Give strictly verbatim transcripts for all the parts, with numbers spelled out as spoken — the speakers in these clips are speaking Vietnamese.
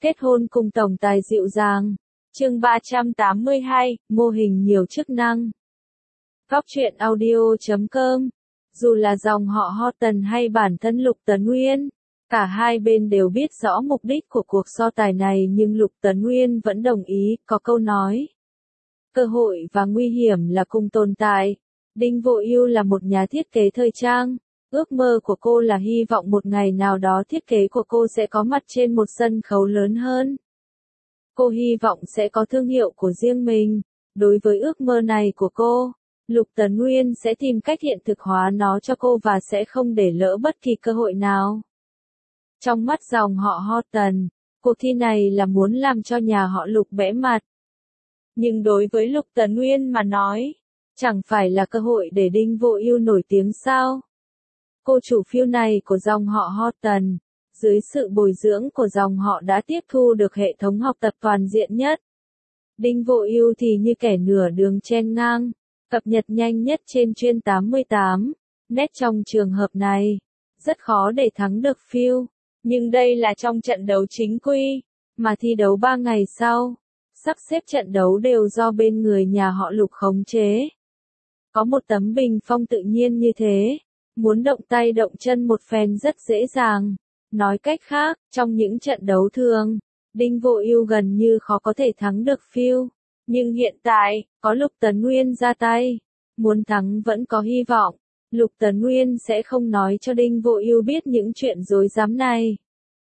Kết hôn cùng tổng tài dịu dàng. Chương ba trăm tám mươi hai, mô hình nhiều chức năng. Góc truyện audio chấm com. Dù là dòng họ Horton hay bản thân Lục Tấn Nguyên, cả hai bên đều biết rõ mục đích của cuộc so tài này, nhưng Lục Tấn Nguyên vẫn đồng ý. Có câu nói, cơ hội và nguy hiểm là cùng tồn tại. Đinh Vô Ưu là một nhà thiết kế thời trang. Ước mơ của cô là hy vọng một ngày nào đó thiết kế của cô sẽ có mặt trên một sân khấu lớn hơn. Cô hy vọng sẽ có thương hiệu của riêng mình. Đối với ước mơ này của cô, Lục Tấn Nguyên sẽ tìm cách hiện thực hóa nó cho cô và sẽ không để lỡ bất kỳ cơ hội nào. Trong mắt dòng họ Horton, cuộc thi này là muốn làm cho nhà họ Lục bẽ mặt. Nhưng đối với Lục Tấn Nguyên mà nói, chẳng phải là cơ hội để Đinh Vô Ưu nổi tiếng sao? Cô chủ phiêu này của dòng họ Horton, dưới sự bồi dưỡng của dòng họ đã tiếp thu được hệ thống học tập toàn diện nhất. Đinh Vô Ưu thì như kẻ nửa đường chen ngang, cập nhật nhanh nhất trên chuyên tám mươi tám. Nét trong trường hợp này, rất khó để thắng được phiêu. Nhưng đây là trong trận đấu chính quy, mà thi đấu ba ngày sau, sắp xếp trận đấu đều do bên người nhà họ Lục khống chế. Có một tấm bình phong tự nhiên như thế, muốn động tay động chân một phen rất dễ dàng. Nói cách khác, trong những trận đấu thường, Đinh Vô Ưu gần như khó có thể thắng được phiêu. Nhưng hiện tại, có Lục Tấn Nguyên ra tay, muốn thắng vẫn có hy vọng. Lục Tấn Nguyên sẽ không nói cho Đinh Vô Ưu biết những chuyện rối rắm này.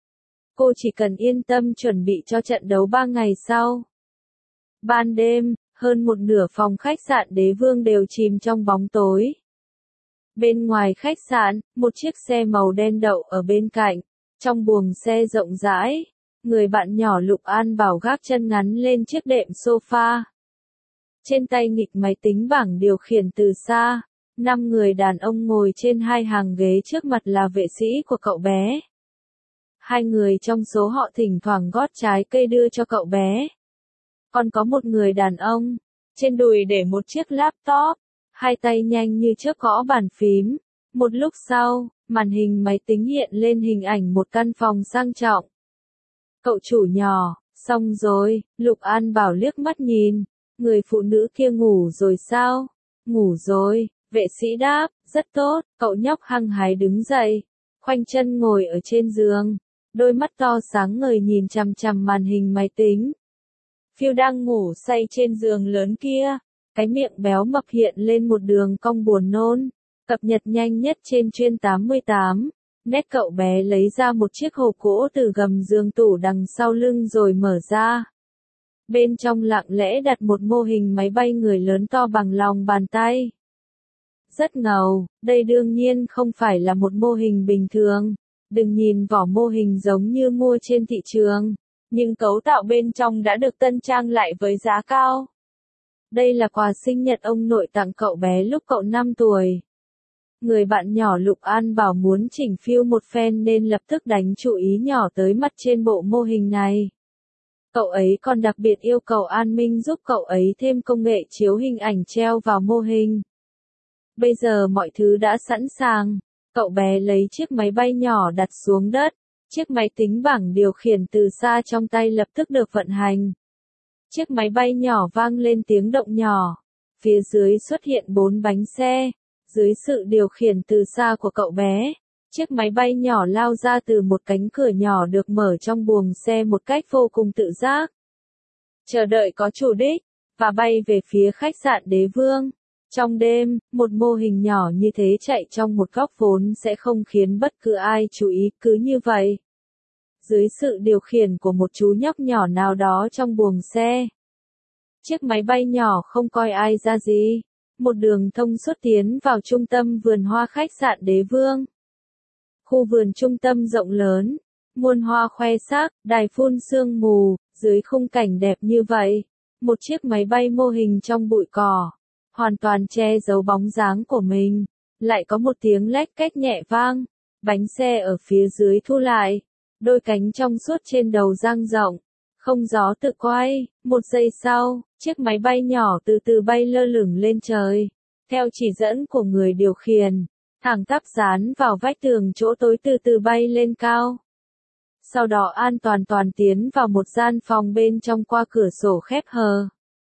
Cô chỉ cần yên tâm chuẩn bị cho trận đấu ba ngày sau. Ban đêm, hơn một nửa phòng khách sạn Đế Vương đều chìm trong bóng tối. Bên ngoài khách sạn, một chiếc xe màu đen đậu ở bên cạnh. Trong buồng xe rộng rãi, người bạn nhỏ Lục An Bảo gác chân ngắn lên chiếc đệm sofa. Trên tay nghịch máy tính bảng điều khiển từ xa. Năm người đàn ông ngồi trên hai hàng ghế, trước mặt là vệ sĩ của cậu bé. Hai người trong số họ thỉnh thoảng gót trái cây đưa cho cậu bé. Còn có một người đàn ông, trên đùi để một chiếc laptop, hai tay nhanh như chớp gõ bàn phím. Một lúc sau, màn hình máy tính hiện lên hình ảnh một căn phòng sang trọng. Cậu chủ nhỏ, xong rồi, Lục An Bảo liếc mắt nhìn. Người phụ nữ kia ngủ rồi sao? Ngủ rồi, vệ sĩ đáp, rất tốt. Cậu nhóc hăng hái đứng dậy, khoanh chân ngồi ở trên giường. Đôi mắt to sáng ngời nhìn chằm chằm màn hình máy tính. Phiêu đang ngủ say trên giường lớn kia. Cái miệng béo mập hiện lên một đường cong buồn nôn. Cập nhật nhanh nhất trên chuyên tám mươi tám. Nét cậu bé lấy ra một chiếc hộp gỗ từ gầm giường tủ đằng sau lưng rồi mở ra. Bên trong lặng lẽ đặt một mô hình máy bay người lớn to bằng lòng bàn tay. Rất ngầu, đây đương nhiên không phải là một mô hình bình thường. Đừng nhìn vỏ mô hình giống như mua trên thị trường, nhưng cấu tạo bên trong đã được tân trang lại với giá cao. Đây là quà sinh nhật ông nội tặng cậu bé lúc cậu năm tuổi. Người bạn nhỏ Lục An Bảo muốn chỉnh phiêu một phen nên lập tức đánh chú ý nhỏ tới mặt trên bộ mô hình này. Cậu ấy còn đặc biệt yêu cầu an ninh giúp cậu ấy thêm công nghệ chiếu hình ảnh treo vào mô hình. Bây giờ mọi thứ đã sẵn sàng. Cậu bé lấy chiếc máy bay nhỏ đặt xuống đất. Chiếc máy tính bảng điều khiển từ xa trong tay lập tức được vận hành. Chiếc máy bay nhỏ vang lên tiếng động nhỏ. Phía dưới xuất hiện bốn bánh xe. Dưới sự điều khiển từ xa của cậu bé, chiếc máy bay nhỏ lao ra từ một cánh cửa nhỏ được mở trong buồng xe một cách vô cùng tự giác. Chờ đợi có chủ đích, và bay về phía khách sạn Đế Vương. Trong đêm, một mô hình nhỏ như thế chạy trong một góc vốn sẽ không khiến bất cứ ai chú ý, cứ như vậy. Dưới sự điều khiển của một chú nhóc nhỏ nào đó trong buồng xe, chiếc máy bay nhỏ không coi ai ra gì. Một đường thông suốt tiến vào trung tâm vườn hoa khách sạn Đế Vương. Khu vườn trung tâm rộng lớn, muôn hoa khoe sắc, đài phun sương mù, dưới khung cảnh đẹp như vậy. Một chiếc máy bay mô hình trong bụi cỏ, hoàn toàn che giấu bóng dáng của mình. Lại có một tiếng lách cách nhẹ vang, bánh xe ở phía dưới thu lại, đôi cánh trong suốt trên đầu dang rộng. Không gió tự quay, một giây sau, chiếc máy bay nhỏ từ từ bay lơ lửng lên trời. Theo chỉ dẫn của người điều khiển, thẳng tắp dán vào vách tường chỗ tối từ từ bay lên cao. sau đó an toàn toàn tiến vào một gian phòng bên trong qua cửa sổ khép hờ.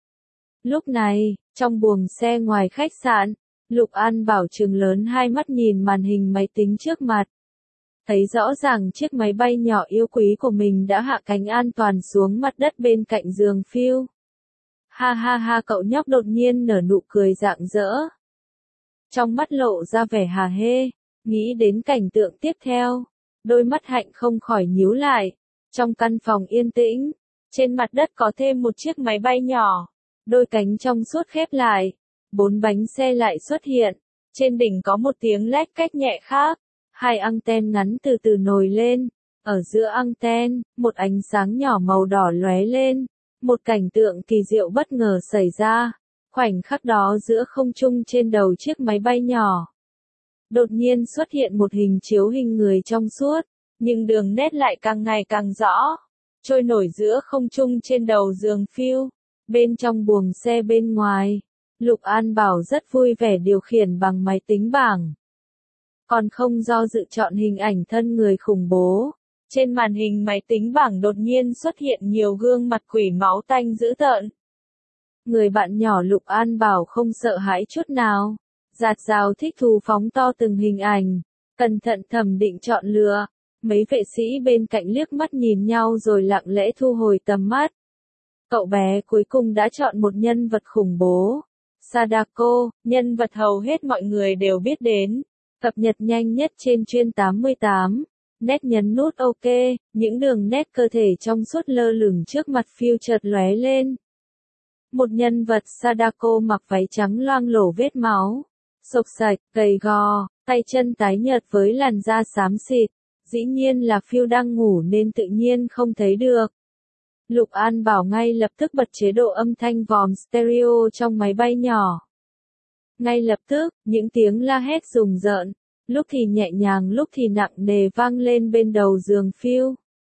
Lúc này, trong buồng xe ngoài khách sạn, Lục An Bảo trừng lớn hai mắt nhìn màn hình máy tính trước mặt. Thấy rõ ràng chiếc máy bay nhỏ yêu quý của mình đã hạ cánh an toàn xuống mặt đất bên cạnh giường Phil. Ha ha ha, cậu nhóc đột nhiên nở nụ cười rạng rỡ. Trong mắt lộ ra vẻ hả hê, nghĩ đến cảnh tượng tiếp theo, đôi mắt Hạnh không khỏi nhíu lại. Trong căn phòng yên tĩnh, trên mặt đất có thêm một chiếc máy bay nhỏ, đôi cánh trong suốt khép lại, bốn bánh xe lại xuất hiện, trên đỉnh có một tiếng lách cách nhẹ khác, hai anten ngắn từ từ nổi lên, ở giữa anten, một ánh sáng nhỏ màu đỏ lóe lên, một cảnh tượng kỳ diệu bất ngờ xảy ra, khoảnh khắc đó giữa không trung trên đầu chiếc máy bay nhỏ. Đột nhiên xuất hiện một hình chiếu hình người trong suốt, nhưng đường nét lại càng ngày càng rõ, trôi nổi giữa không trung trên đầu giường Phil. Bên trong buồng xe bên ngoài, Lục An Bảo rất vui vẻ điều khiển bằng máy tính bảng. Còn không do dự chọn hình ảnh thân người khủng bố. Trên màn hình máy tính bảng đột nhiên xuất hiện nhiều gương mặt quỷ máu tanh dữ tợn. Người bạn nhỏ Lục An Bảo không sợ hãi chút nào. Giạt rào thích thú phóng to từng hình ảnh, cẩn thận thẩm định chọn lựa. Mấy vệ sĩ bên cạnh liếc mắt nhìn nhau rồi lặng lẽ thu hồi tầm mắt. Cậu bé cuối cùng đã chọn một nhân vật khủng bố. Sadako, nhân vật hầu hết mọi người đều biết đến. Cập nhật nhanh nhất trên chuyên tám mươi tám. Nét nhấn nút OK, những đường nét cơ thể trong suốt lơ lửng trước mặt Phil chợt lóe lên. Một nhân vật Sadako mặc váy trắng loang lổ vết máu, xộc xạch, gầy gò, tay chân tái nhợt với làn da xám xịt. Dĩ nhiên là Phil đang ngủ nên tự nhiên không thấy được. Lục An Bảo ngay lập tức bật chế độ âm thanh vòm stereo trong máy bay nhỏ. Ngay lập tức, những tiếng la hét rùng rợn, lúc thì nhẹ nhàng lúc thì nặng nề vang lên bên đầu giường Phil.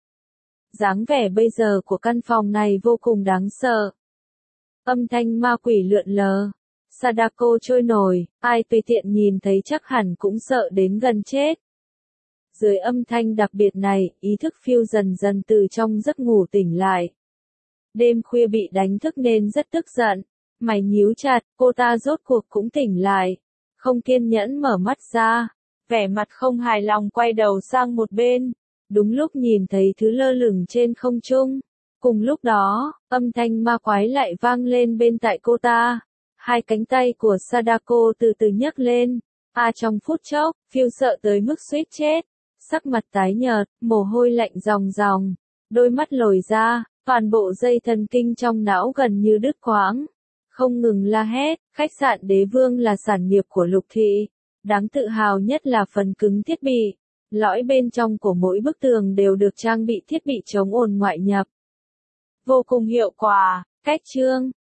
Dáng vẻ bây giờ của căn phòng này vô cùng đáng sợ. Âm thanh ma quỷ lượn lờ. Sadako trôi nổi, ai tùy tiện nhìn thấy chắc hẳn cũng sợ đến gần chết. Dưới âm thanh đặc biệt này, ý thức Phil dần dần từ trong giấc ngủ tỉnh lại. Đêm khuya bị đánh thức nên rất tức giận. Mày nhíu chặt, cô ta rốt cuộc cũng tỉnh lại. Không kiên nhẫn mở mắt ra. Vẻ mặt không hài lòng quay đầu sang một bên. Đúng lúc nhìn thấy thứ lơ lửng trên không trung. Cùng lúc đó, âm thanh ma quái lại vang lên bên tai cô ta. Hai cánh tay của Sadako từ từ nhấc lên. À trong phút chốc, Phil sợ tới mức suýt chết. Sắc mặt tái nhợt, mồ hôi lạnh ròng ròng, đôi mắt lồi ra, toàn bộ dây thần kinh trong não gần như đứt quãng. Không ngừng la hét, khách sạn Đế Vương là sản nghiệp của Lục Thị. Đáng tự hào nhất là phần cứng thiết bị. Lõi bên trong của mỗi bức tường đều được trang bị thiết bị chống ồn ngoại nhập. Vô cùng hiệu quả, cách chương.